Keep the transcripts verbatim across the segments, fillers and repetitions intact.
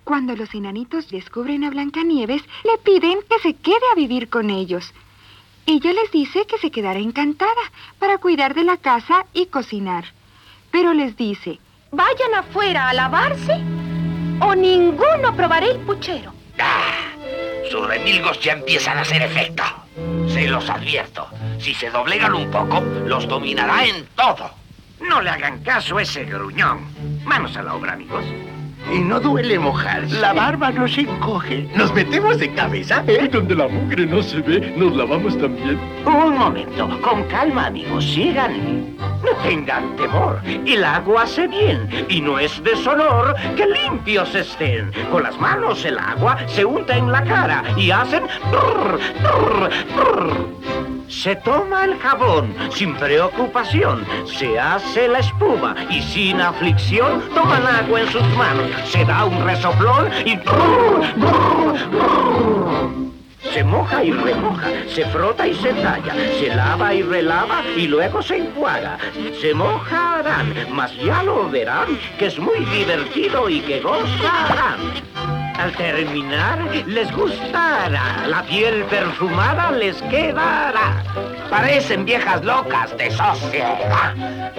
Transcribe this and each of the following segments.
Cuando los enanitos descubren a Blancanieves, le piden que se quede a vivir con ellos. Ella les dice que se quedará encantada para cuidar de la casa y cocinar. Pero les dice: vayan afuera a lavarse o ninguno probará el puchero. ¡Ah! Sus remilgos ya empiezan a hacer efecto. Se los advierto. Si se doblegan un poco, los dominará en todo. No le hagan caso a ese gruñón. Manos a la obra, amigos. Y no duele mojarse. La barba no se encoge. Nos metemos de cabeza, ¿eh? Donde la mugre no se ve, nos lavamos también. Un momento. Con calma, amigos. Síganme. No tengan temor. El agua hace bien. Y no es deshonor que limpios estén. Con las manos el agua se unta en la cara y hacen... brr, brr, brr. Se toma el jabón sin preocupación, se hace la espuma y sin aflicción toman agua en sus manos, se da un resoplón y... brrr, brrr, brrr. Se moja y remoja, se frota y se talla, se lava y relava y luego se enjuaga. Se mojarán, mas ya lo verán que es muy divertido y que gozarán. Al terminar, les gustará, la piel perfumada les quedará. Parecen viejas locas de sociedad.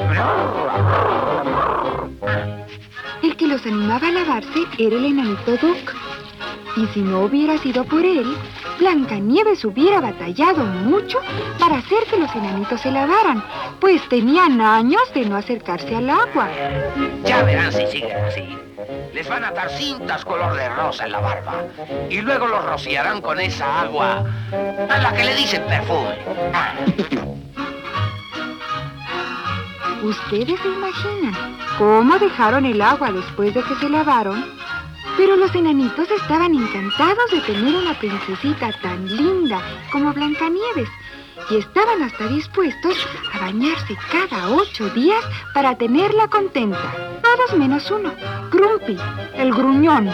El que los animaba a lavarse era el enanito Duck. Y si no hubiera sido por él, Blancanieves hubiera batallado mucho para hacer que los enanitos se lavaran, pues tenían años de no acercarse al agua. Ya verán si siguen así. Les van a atar cintas color de rosa en la barba. Y luego los rociarán con esa agua a la que le dicen perfume. Ah. ¿Ustedes se imaginan cómo dejaron el agua después de que se lavaron? Pero los enanitos estaban encantados de tener una princesita tan linda como Blancanieves y estaban hasta dispuestos a bañarse cada ocho días para tenerla contenta. Todos menos uno, Grumpy, el gruñón.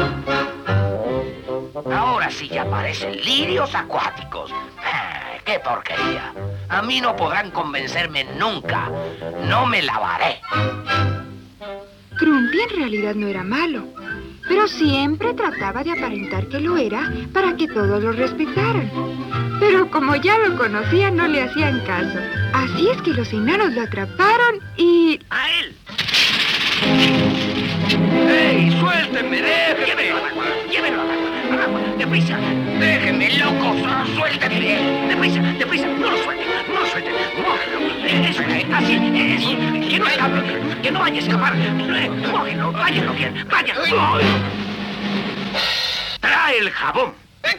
Ahora sí ya parecen lirios acuáticos. Ah, ¡qué porquería! A mí no podrán convencerme nunca. No me lavaré. Grumpy en realidad no era malo, pero siempre trataba de aparentar que lo era para que todos lo respetaran. Pero como ya lo conocían, no le hacían caso. Así es que los enanos lo atraparon y... ¡A él! ¡Ey, suéltenme! ¡Déjenme! ¡Llévenlo al agua! ¡Al agua! ¡Deprisa! ¡Déjenme, locos! ¡Suéltenme! ¡Deprisa! ¡Deprisa! ¡No lo suelten! ¡No lo suelten! ¡Mójenlo! ¡Eso! ¡Así! ¡Eso! ¡Que no escape! ¡Que no vaya a escapar! ¡Mójenlo! ¡Váyanlo bien! ¡Váyanlo! ¡Trae el jabón!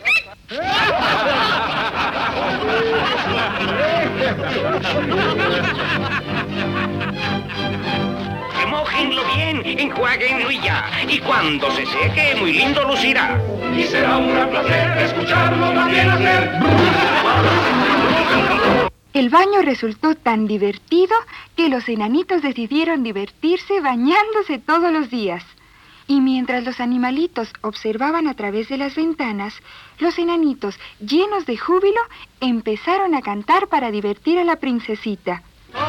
Remójenlo bien, enjuáguenlo y ya. Y cuando se seque, muy lindo lucirá. Y será un gran placer escucharlo también hacer. El baño resultó tan divertido que los enanitos decidieron divertirse bañándose todos los días. Y mientras los animalitos observaban a través de las ventanas, los enanitos, llenos de júbilo, empezaron a cantar para divertir a la princesita.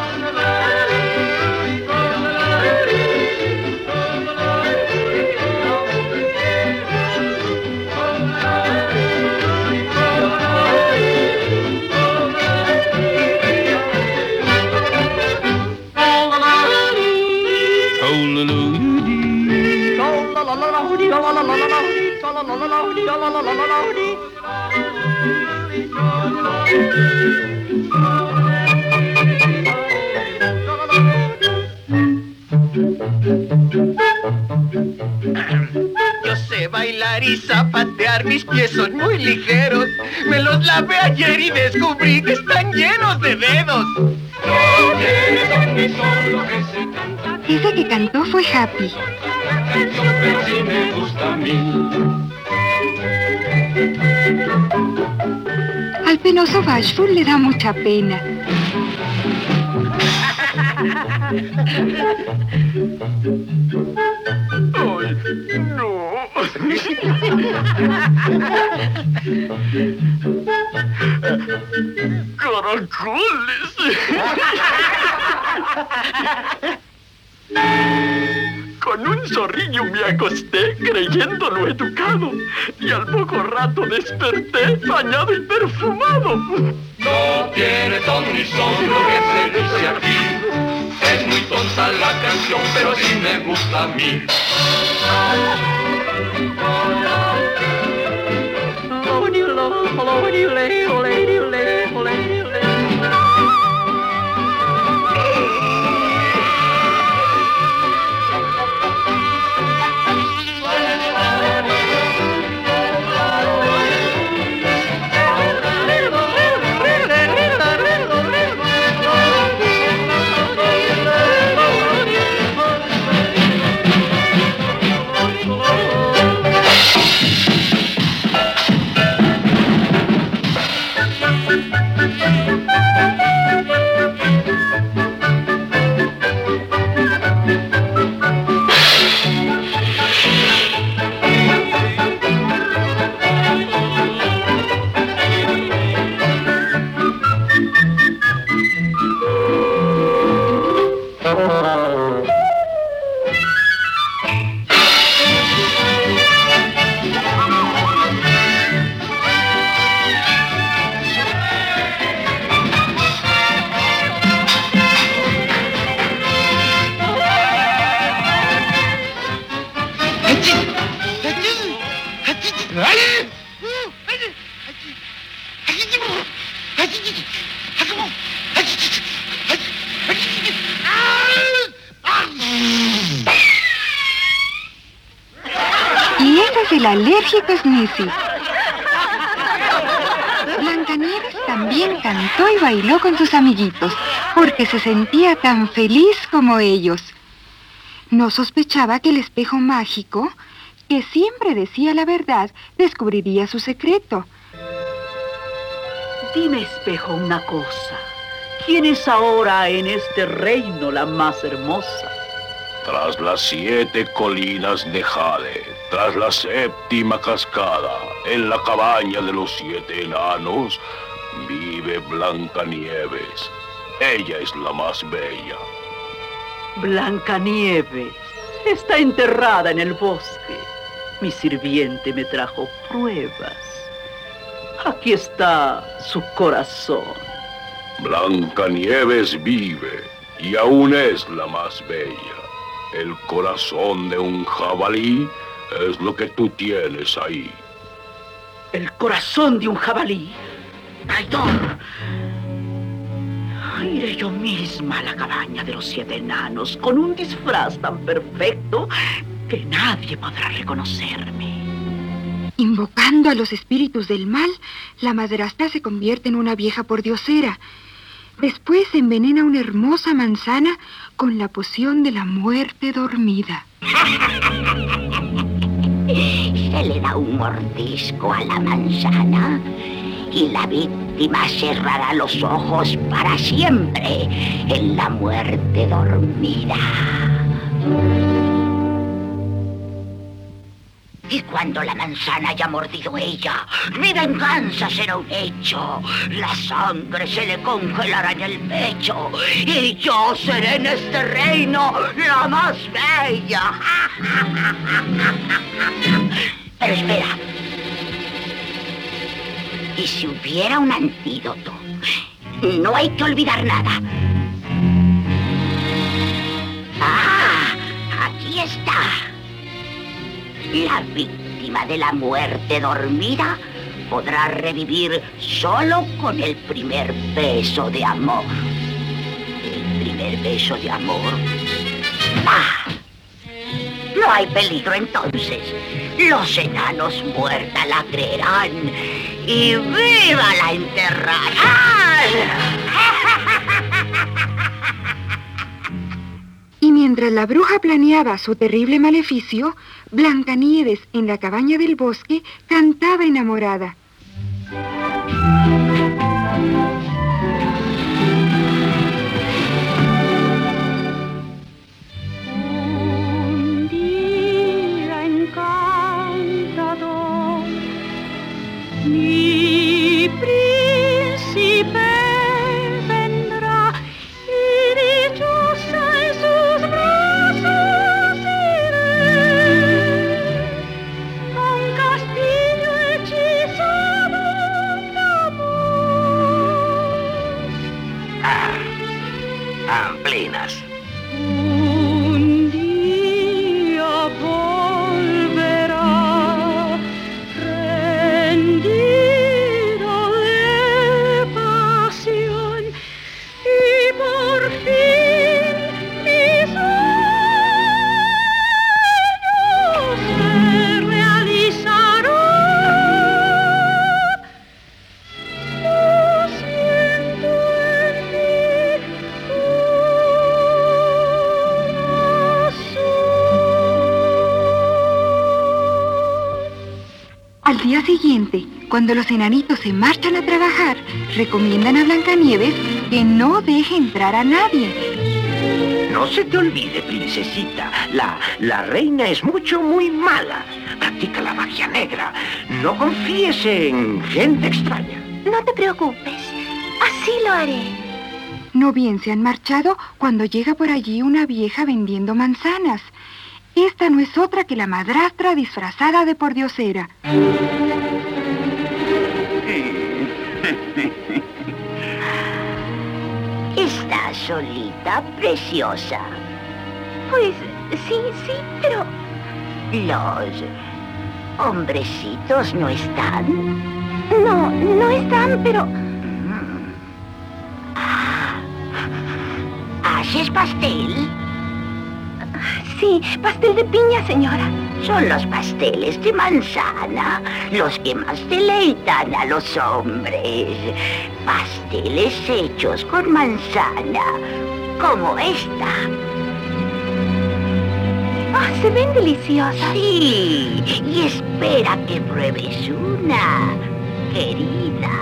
Yo sé bailar y zapatear, mis pies son muy ligeros. Me los lavé ayer y descubrí que están llenos de dedos. Ese que cantó fue Happy. Pero sí me gusta a mí. Al penoso Bashful le da mucha pena. ¡Ay, no! ¡Caracoles! Con un zorrillo me acosté creyéndolo educado y al poco rato desperté bañado y perfumado. No tiene ton ni son lo que se dice aquí. Es muy tonta la canción, pero sí me gusta a mí. Y ese es el alérgico Sneezy. Blancanieves también cantó y bailó con sus amiguitos, porque se sentía tan feliz como ellos. No sospechaba que el espejo mágico, que siempre decía la verdad, descubriría su secreto. Dime, espejo, una cosa. ¿Quién es ahora en este reino la más hermosa? Tras las siete colinas de Jade, tras la séptima cascada, en la cabaña de los siete enanos, vive Blancanieves. Ella es la más bella. Blancanieves está enterrada en el bosque. Mi sirviente me trajo pruebas. Aquí está su corazón. Blancanieves vive y aún es la más bella. El corazón de un jabalí es lo que tú tienes ahí. ¿El corazón de un jabalí? ¡Traidor! Iré yo misma a la cabaña de los siete enanos con un disfraz tan perfecto que nadie podrá reconocerme. Invocando a los espíritus del mal, la madrastra se convierte en una vieja pordiosera. Después envenena una hermosa manzana con la poción de la muerte dormida. Se le da un mordisco a la manzana y la víctima cerrará los ojos para siempre en la muerte dormida. Y cuando la manzana haya mordido ella, mi venganza será un hecho. La sangre se le congelará en el pecho y yo seré en este reino la más bella. Pero espera. ¿Y si hubiera un antídoto? No hay que olvidar nada. ¡Ah! Aquí está. La víctima de la muerte dormida podrá revivir solo con el primer beso de amor. El primer beso de amor. ¡Ah! No hay peligro entonces. Los enanos muerta la creerán y viva la enterrarán. Y mientras la bruja planeaba su terrible maleficio, Blancanieves, en la cabaña del bosque, cantaba enamorada. Un día encantador, mi príncipe vendrá y dichosa en sus brazos Al día siguiente, cuando los enanitos se marchan a trabajar, recomiendan a Blancanieves que no deje entrar a nadie. No se te olvide, princesita, la, la reina es mucho, muy mala. Practica la magia negra. No confíes en gente extraña. No te preocupes, así lo haré. No bien se han marchado cuando llega por allí una vieja vendiendo manzanas. Esta no es otra que la madrastra disfrazada de pordiosera. ¿Estás solita, preciosa? Pues sí, sí, pero... Los hombrecitos no están. No, no están, pero... Ah. ¿Haces pastel? Sí, pastel de piña, señora. Son los pasteles de manzana los que más deleitan a los hombres. Pasteles hechos con manzana, como esta. Ah, se ven deliciosas. Sí, y espera que pruebes una, querida.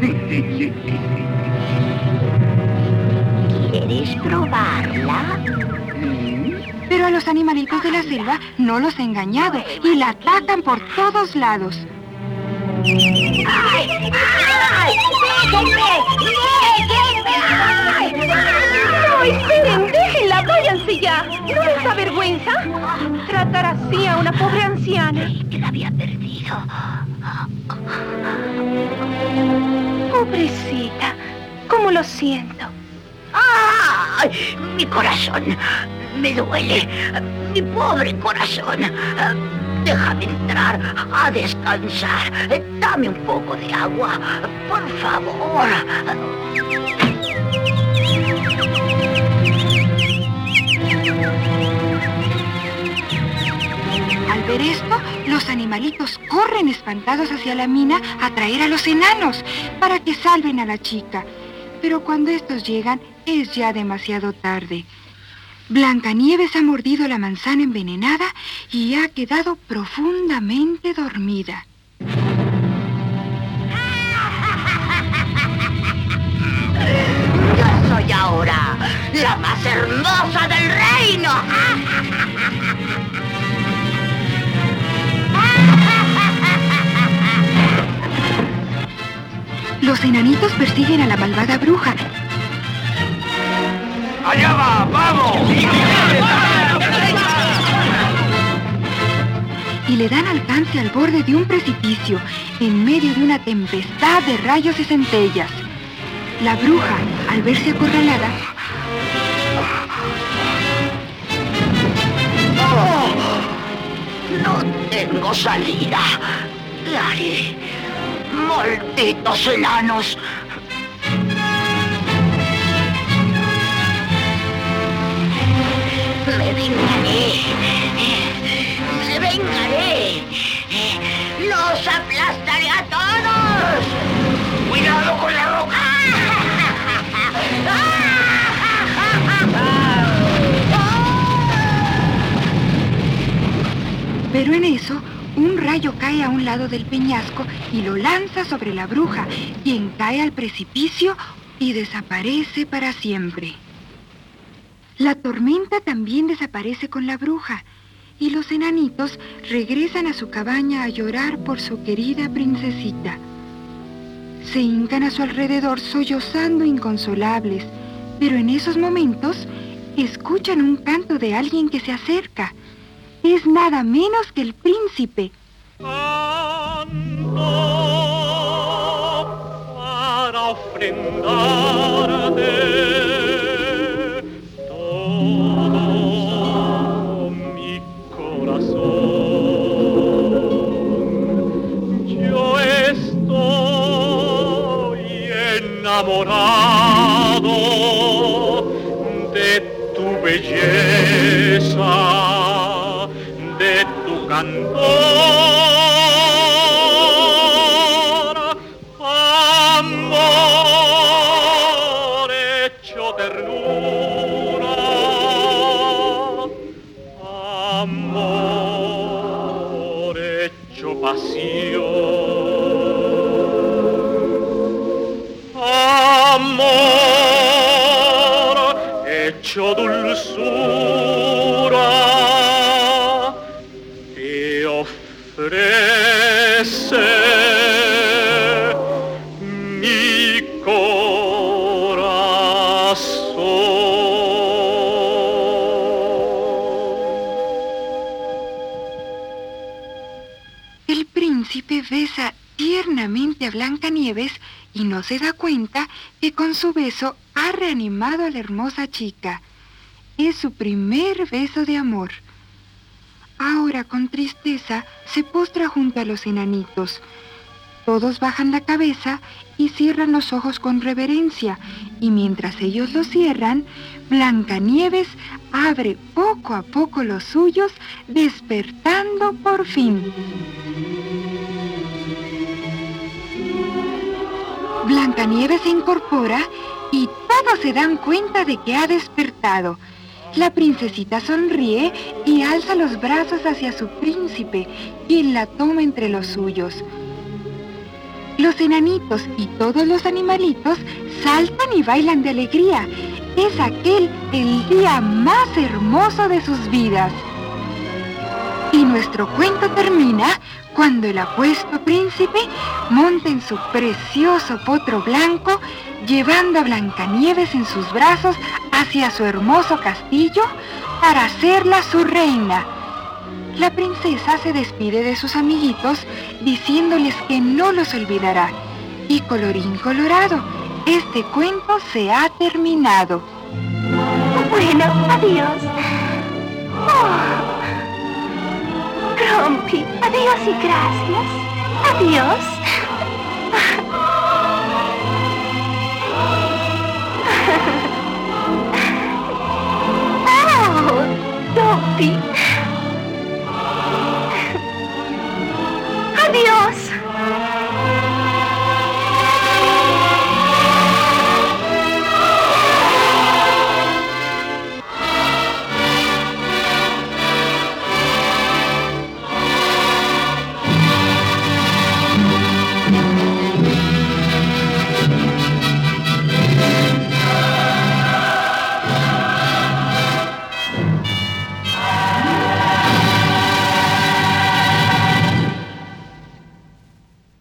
¿Quieres probarla? Pero a los animalitos de la selva no los ha engañado y la atacan por todos lados. ¡Ay! ¡Ay! ¡Déjenme! ¡Déjenme! No, esperen, déjenla, váyanse ya. ¿No les da vergüenza tratar así a una pobre anciana? Que la había perdido. Pobrecita, cómo lo siento. ¡Ay! Mi corazón me duele. Mi pobre corazón. Déjame entrar a descansar. Dame un poco de agua, por favor. Al ver esto, los animalitos corren espantados hacia la mina a traer a los enanos para que salven a la chica. Pero cuando estos llegan, es ya demasiado tarde. Blancanieves ha mordido la manzana envenenada y ha quedado profundamente dormida. Yo soy ahora la más hermosa del reino. Los enanitos persiguen a la malvada bruja. ¡Allá va! ¡Vamos! Y le dan alcance al borde de un precipicio, en medio de una tempestad de rayos y centellas. La bruja, al verse acorralada, ¡Oh! No tengo salida. ¿Qué haré? ¡Malditos enanos! ¡Me vengaré! ¡Me vengaré! ¡Los aplastaré a todos! ¡Cuidado con la roca! pero en eso, un rayo cae a un lado del peñasco y lo lanza sobre la bruja, quien cae al precipicio y desaparece para siempre. La tormenta también desaparece con la bruja, y los enanitos regresan a su cabaña a llorar por su querida princesita. Se hincan a su alrededor sollozando inconsolables, pero en esos momentos escuchan un canto de alguien que se acerca. Es nada menos que el príncipe. Canto para ofrendarte todo mi corazón. Yo estoy enamorado de tu belleza, de tu cantor, amor hecho ternura, amor hecho pasión. Amor hecho dulzura te ofrece mi corazón. El príncipe besa tiernamente a Blancanieves y no se da cuenta que con su beso ha reanimado a la hermosa chica. Es su primer beso de amor. Ahora, con tristeza, se postra junto a los enanitos. Todos bajan la cabeza y cierran los ojos con reverencia, y mientras ellos los cierran, Blancanieves abre poco a poco los suyos, despertando por fin. Blancanieves se incorpora y todos se dan cuenta de que ha despertado. La princesita sonríe y alza los brazos hacia su príncipe, quien la toma entre los suyos. Los enanitos y todos los animalitos saltan y bailan de alegría. Es aquel el día más hermoso de sus vidas. Y nuestro cuento termina cuando el apuesto príncipe monta en su precioso potro blanco, llevando a Blancanieves en sus brazos hacia su hermoso castillo para hacerla su reina. La princesa se despide de sus amiguitos diciéndoles que no los olvidará. Y colorín colorado, este cuento se ha terminado. Bueno, adiós. Oh. Grumpy, adiós y gracias. Adiós. Oh, Dumpy.